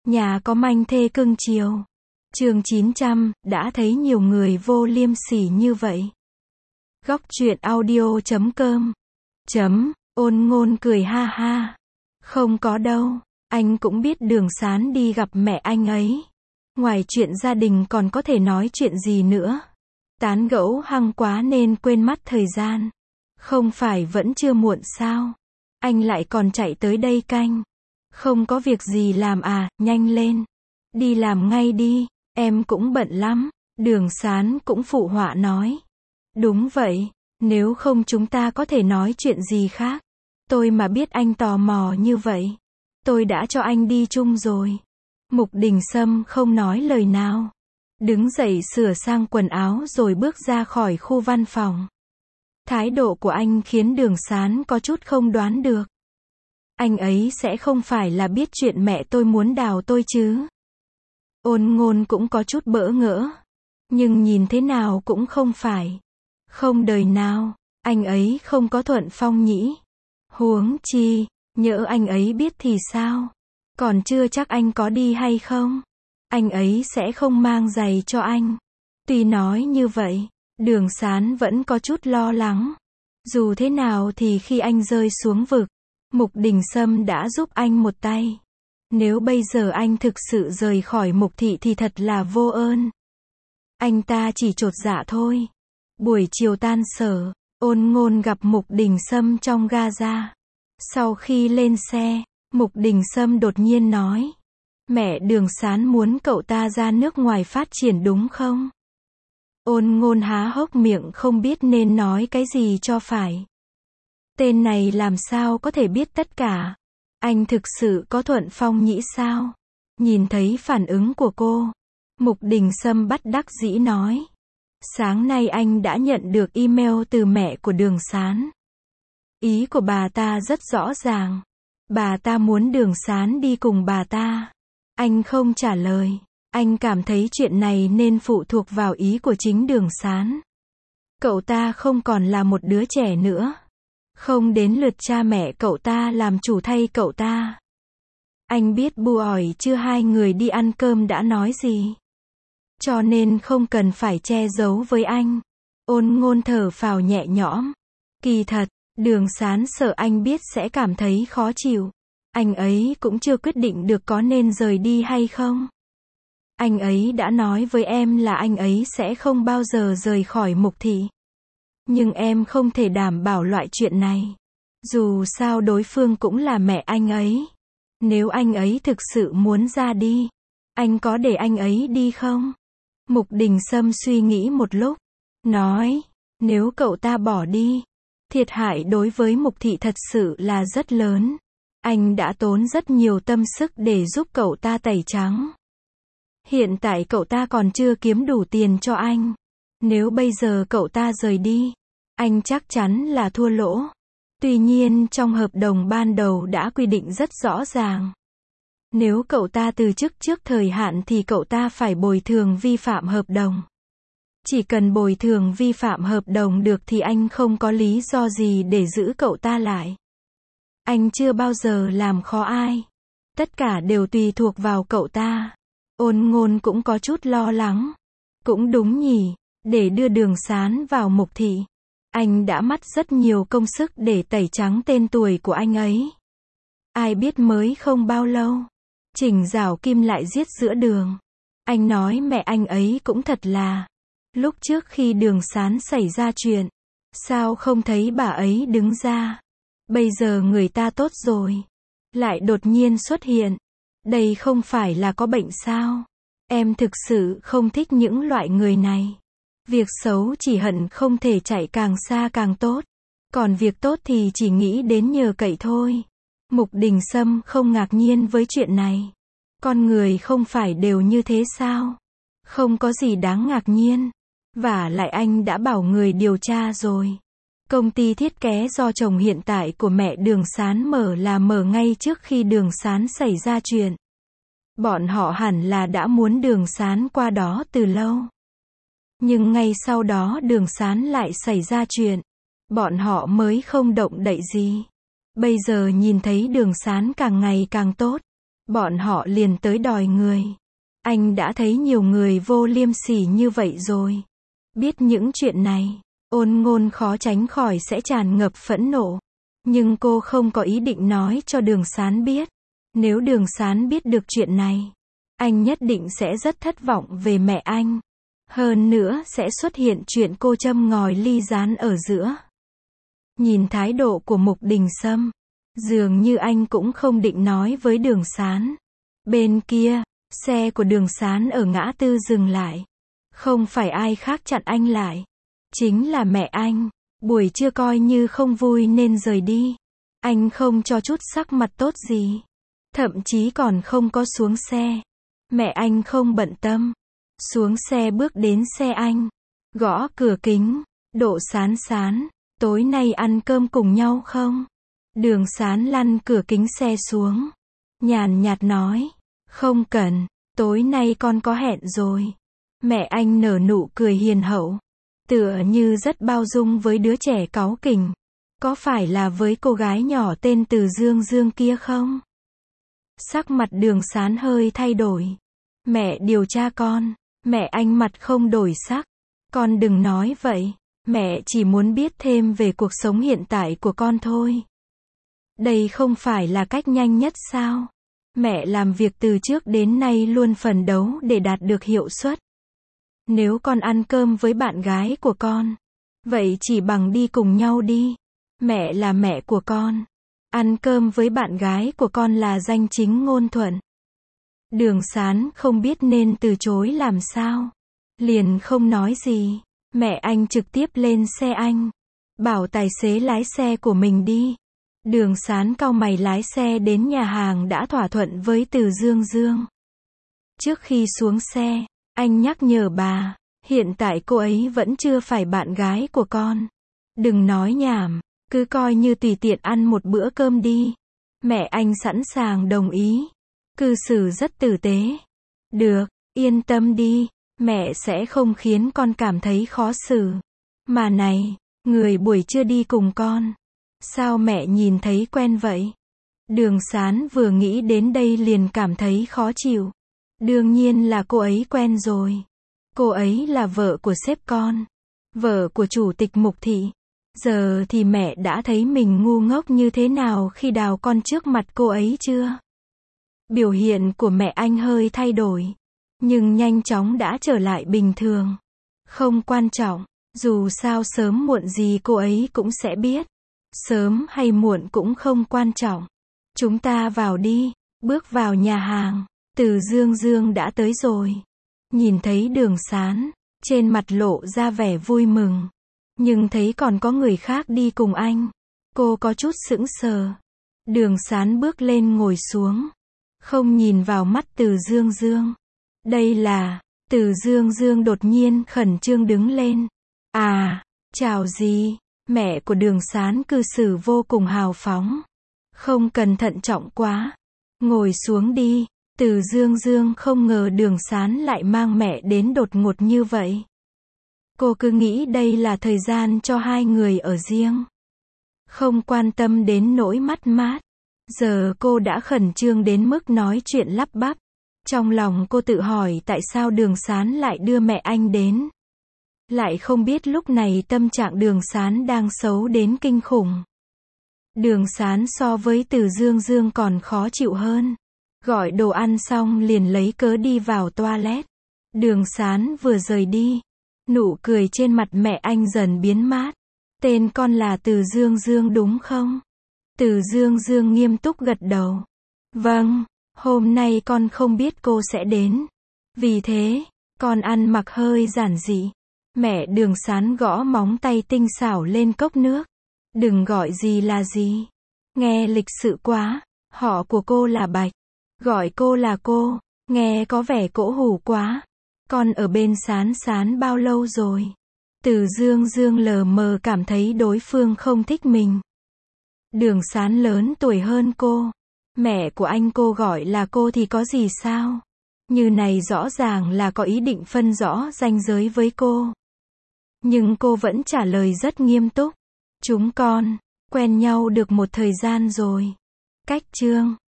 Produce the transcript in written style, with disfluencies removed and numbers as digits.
Nhà có manh thê cưng chiều. Chương 900, đã thấy nhiều người vô liêm sỉ như vậy. Góc truyện audio.com. Ôn Ngôn cười ha ha. Không có đâu, anh cũng biết Đường Sán đi gặp mẹ anh ấy. Ngoài chuyện gia đình còn có thể nói chuyện gì nữa. Tán gẫu hăng quá nên quên mất thời gian. Không phải vẫn chưa muộn sao? Anh lại còn chạy tới đây canh. Không có việc gì làm à, nhanh lên. Đi làm ngay đi, em cũng bận lắm. Đường Sán cũng phụ họa nói. Đúng vậy, nếu không chúng ta có thể nói chuyện gì khác. Tôi mà biết anh tò mò như vậy, tôi đã cho anh đi chung rồi. Mục Đình Sâm không nói lời nào. Đứng dậy sửa sang quần áo rồi bước ra khỏi khu văn phòng. Thái độ của anh khiến Đường Sán có chút không đoán được. Anh ấy sẽ không phải là biết chuyện mẹ tôi muốn đào tôi chứ. Ôn Ngôn cũng có chút bỡ ngỡ. Nhưng nhìn thế nào cũng không phải. Không đời nào, anh ấy không có thuận phong nhĩ. Huống chi, nhỡ anh ấy biết thì sao? Còn chưa chắc anh có đi hay không? Anh ấy sẽ không mang giày cho anh. Tuy nói như vậy, Đường Sán vẫn có chút lo lắng. Dù thế nào thì khi anh rơi xuống vực, Mục Đình Sâm đã giúp anh một tay. Nếu bây giờ anh thực sự rời khỏi Mục thị thì thật là vô ơn. Anh ta chỉ chột dạ thôi. Buổi chiều tan sở, Ôn Ngôn gặp Mục Đình Sâm trong ga-ra. Sau khi lên xe, Mục Đình Sâm đột nhiên nói. Mẹ Đường Sán muốn cậu ta ra nước ngoài phát triển đúng không? Ôn Ngôn há hốc miệng không biết nên nói cái gì cho phải. Tên này làm sao có thể biết tất cả? Anh thực sự có thuận phong nhĩ sao? Nhìn thấy phản ứng của cô, Mục Đình Sâm bất đắc dĩ nói. Sáng nay anh đã nhận được email từ mẹ của Đường Sán. Ý của bà ta rất rõ ràng. Bà ta muốn Đường Sán đi cùng bà ta. Anh không trả lời. Anh cảm thấy chuyện này nên phụ thuộc vào ý của chính Đường Sán. Cậu ta không còn là một đứa trẻ nữa. Không đến lượt cha mẹ cậu ta làm chủ thay cậu ta. Anh biết bu ỏi chưa hai người đi ăn cơm đã nói gì. Cho nên không cần phải che giấu với anh. Ôn Ngôn thở phào nhẹ nhõm. Kỳ thật, Đường Sán sợ anh biết sẽ cảm thấy khó chịu. Anh ấy cũng chưa quyết định được có nên rời đi hay không. Anh ấy đã nói với em là anh ấy sẽ không bao giờ rời khỏi Mục thị. Nhưng em không thể đảm bảo loại chuyện này. Dù sao đối phương cũng là mẹ anh ấy. Nếu anh ấy thực sự muốn ra đi, anh có để anh ấy đi không? Mục Đình Sâm suy nghĩ một lúc. Nói, nếu cậu ta bỏ đi, thiệt hại đối với Mục thị thật sự là rất lớn. Anh đã tốn rất nhiều tâm sức để giúp cậu ta tẩy trắng. Hiện tại cậu ta còn chưa kiếm đủ tiền cho anh. Nếu bây giờ cậu ta rời đi, anh chắc chắn là thua lỗ. Tuy nhiên trong hợp đồng ban đầu đã quy định rất rõ ràng. Nếu cậu ta từ chức trước thời hạn thì cậu ta phải bồi thường vi phạm hợp đồng. Chỉ cần bồi thường vi phạm hợp đồng được thì anh không có lý do gì để giữ cậu ta lại. Anh chưa bao giờ làm khó ai. Tất cả đều tùy thuộc vào cậu ta. Ôn Ngôn cũng có chút lo lắng. Cũng đúng nhỉ, để đưa Đường Sán vào Mục thị. Anh đã mất rất nhiều công sức để tẩy trắng tên tuổi của anh ấy. Ai biết mới không bao lâu, Trình Giảo Kim lại giết giữa đường. Anh nói mẹ anh ấy cũng thật là. Lúc trước khi Đường Sán xảy ra chuyện, sao không thấy bà ấy đứng ra? Bây giờ người ta tốt rồi, lại đột nhiên xuất hiện. Đây không phải là có bệnh sao? Em thực sự không thích những loại người này. Việc xấu chỉ hận không thể chạy càng xa càng tốt. Còn việc tốt thì chỉ nghĩ đến nhờ cậy thôi. Mục Đình Sâm không ngạc nhiên với chuyện này. Con người không phải đều như thế sao? Không có gì đáng ngạc nhiên. Vả lại anh đã bảo người điều tra rồi. Công ty thiết kế do chồng hiện tại của mẹ Đường Sán mở là mở ngay trước khi Đường Sán xảy ra chuyện. Bọn họ hẳn là đã muốn Đường Sán qua đó từ lâu. Nhưng ngay sau đó Đường Sán lại xảy ra chuyện. Bọn họ mới không động đậy gì. Bây giờ nhìn thấy Đường Sán càng ngày càng tốt. bọn họ liền tới đòi người. Anh đã thấy nhiều người vô liêm sỉ như vậy rồi. Biết những chuyện này, Ôn Ngôn khó tránh khỏi sẽ tràn ngập phẫn nộ. Nhưng cô không có ý định nói cho Đường Sán biết. Nếu Đường Sán biết được chuyện này, anh nhất định sẽ rất thất vọng về mẹ anh. Hơn nữa sẽ xuất hiện chuyện cô châm ngòi ly gián ở giữa. Nhìn thái độ của Mục Đình Sâm, dường như anh cũng không định nói với Đường Sán. Bên kia, xe của Đường Sán ở ngã tư dừng lại. Không phải ai khác chặn anh lại, chính là mẹ anh. Buổi trưa coi như không vui nên rời đi. Anh không cho chút sắc mặt tốt gì. Thậm chí còn không có xuống xe. Mẹ anh không bận tâm. Xuống xe bước đến xe anh. Gõ cửa kính. Độ Sán Sán, tối nay ăn cơm cùng nhau không? Đường Sán lăn cửa kính xe xuống. Nhàn nhạt nói. Không cần, tối nay con có hẹn rồi. Mẹ anh nở nụ cười hiền hậu. Tựa như rất bao dung với đứa trẻ cáu kỉnh. Có phải là với cô gái nhỏ tên Từ Dương Dương kia không? Sắc mặt Đường Sán hơi thay đổi. Mẹ điều tra con. Mẹ anh mặt không đổi sắc. Con đừng nói vậy. Mẹ chỉ muốn biết thêm về cuộc sống hiện tại của con thôi. Đây không phải là cách nhanh nhất sao? Mẹ làm việc từ trước đến nay luôn phấn đấu để đạt được hiệu suất. Nếu con ăn cơm với bạn gái của con, vậy chỉ bằng đi cùng nhau đi. Mẹ là mẹ của con. Ăn cơm với bạn gái của con là danh chính ngôn thuận. Đường Sán không biết nên từ chối làm sao. Liền không nói gì. Mẹ anh trực tiếp lên xe anh. Bảo tài xế lái xe của mình đi. Đường Sán cau mày lái xe đến nhà hàng đã thỏa thuận với Từ Dương Dương. Trước khi xuống xe, anh nhắc nhở bà, hiện tại cô ấy vẫn chưa phải bạn gái của con. Đừng nói nhảm, cứ coi như tùy tiện ăn một bữa cơm đi. Mẹ anh sẵn sàng đồng ý. Cư xử rất tử tế. Được, yên tâm đi, mẹ sẽ không khiến con cảm thấy khó xử. Mà này, người buổi trưa đi cùng con. Sao mẹ nhìn thấy quen vậy? Đường Sán vừa nghĩ đến đây liền cảm thấy khó chịu. Đương nhiên là cô ấy quen rồi. Cô ấy là vợ của sếp con. Vợ của chủ tịch Mục Thị. Giờ thì mẹ đã thấy mình ngu ngốc như thế nào khi đào con trước mặt cô ấy chưa? Biểu hiện của mẹ anh hơi thay đổi. Nhưng nhanh chóng đã trở lại bình thường. Không quan trọng. Dù sao sớm muộn gì cô ấy cũng sẽ biết. Sớm hay muộn cũng không quan trọng. Chúng ta vào đi. Bước vào nhà hàng. Từ Dương Dương đã tới rồi. Nhìn thấy Đường Sán, trên mặt lộ ra vẻ vui mừng. Nhưng thấy còn có người khác đi cùng anh. Cô có chút sững sờ. Đường Sán bước lên ngồi xuống. Không nhìn vào mắt Từ Dương Dương. Đây là... Từ Dương Dương đột nhiên khẩn trương đứng lên. À, chào gì? Mẹ của Đường Sán cư xử vô cùng hào phóng. Không cần thận trọng quá. Ngồi xuống đi. Từ Dương Dương không ngờ Đường Sán lại mang mẹ đến đột ngột như vậy. Cô cứ nghĩ đây là thời gian cho hai người ở riêng. Không quan tâm đến nỗi mất mát. Giờ cô đã khẩn trương đến mức nói chuyện lắp bắp. Trong lòng cô tự hỏi tại sao Đường Sán lại đưa mẹ anh đến. Lại không biết lúc này tâm trạng Đường Sán đang xấu đến kinh khủng. Đường Sán so với Từ Dương Dương còn khó chịu hơn. Gọi đồ ăn xong liền lấy cớ đi vào toilet. Đường Sán vừa rời đi. Nụ cười trên mặt mẹ anh dần biến mất. Tên con là Từ Dương Dương đúng không? Từ Dương Dương nghiêm túc gật đầu. Vâng, hôm nay con không biết cô sẽ đến. Vì thế, con ăn mặc hơi giản dị. Mẹ Đường Sán gõ móng tay tinh xảo lên cốc nước. Đừng gọi gì là gì. Nghe lịch sự quá. Họ của cô là Bạch. Gọi cô là cô. Nghe có vẻ cỗ hủ quá. Con ở bên Sán Sán bao lâu rồi? Từ Dương Dương lờ mờ cảm thấy đối phương không thích mình. Đường Sán lớn tuổi hơn cô. Mẹ của anh cô gọi là cô thì có gì sao? Như này rõ ràng là có ý định phân rõ ranh giới với cô. Nhưng cô vẫn trả lời rất nghiêm túc. Chúng con quen nhau được một thời gian rồi. Cách chương